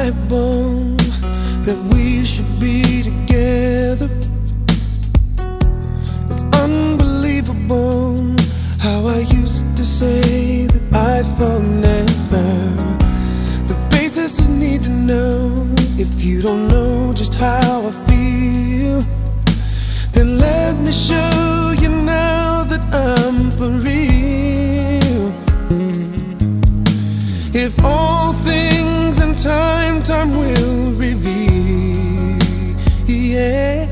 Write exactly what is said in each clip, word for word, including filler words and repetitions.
undesirable that we should be together. It's unbelievable how I used to say that I'd fall never. The basis is need to know. If you don't know just how I feel, then let me show you now that I'm for real. If all things in time, time will reveal. Yeah.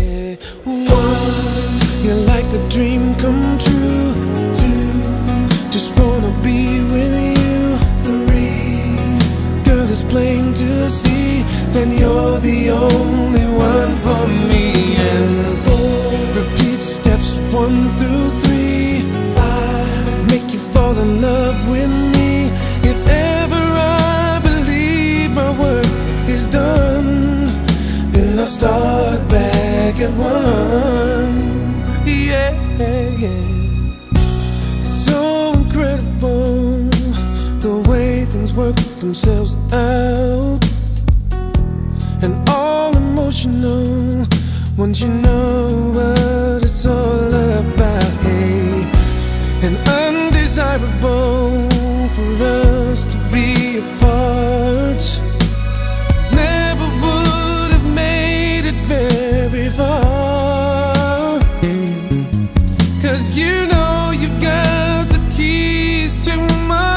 One, you're like a dream come true. Two, just wanna be with you. Three, girl, it's plain to see that you're the only one for me. And four, repeat steps one through three. Five, make you fall in love with me. If ever I believe my work is done, then I'll start back at one. Yeah, yeah. It's so incredible the way things work themselves out, and all emotional once you know what it's all about. Hey, and undesirable for us to be apart. Never would have made it very far, 'cause you know you've got the keys to my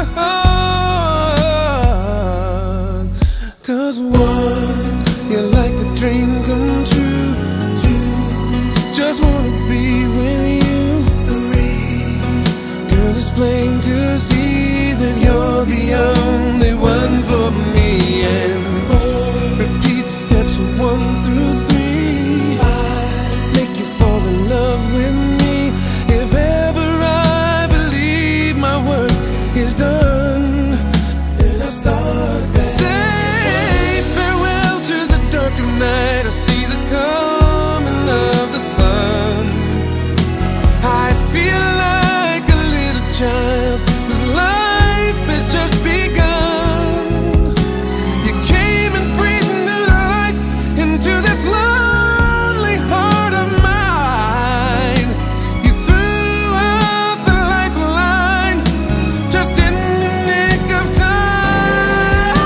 heart. 'Cause one, you're like a dream come true. Two, just wanna be with you. Three, girl, it's plain to see that you're the only one for me. And four, repeat steps one through three. Five, make you fall in love with me. If ever I believe my work is done, then I start back. Say farewell to the dark of night. I see the coming of the sun. I feel like a little child whose life has just begun. You came and breathed new life into this lonely heart of mine. You threw out the lifeline just in the nick of time.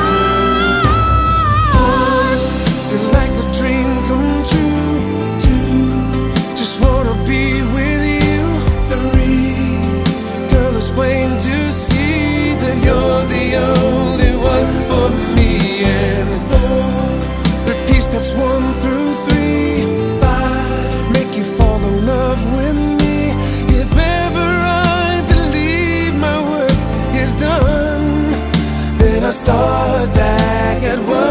One, you're like a dream come true. Two, just wanna be with you. Three, girl, it's plain to see that you're the only one for me. And four, repeat steps one through three. Five, make you fall in love with me. If ever I believe my work is done, then I start back at one.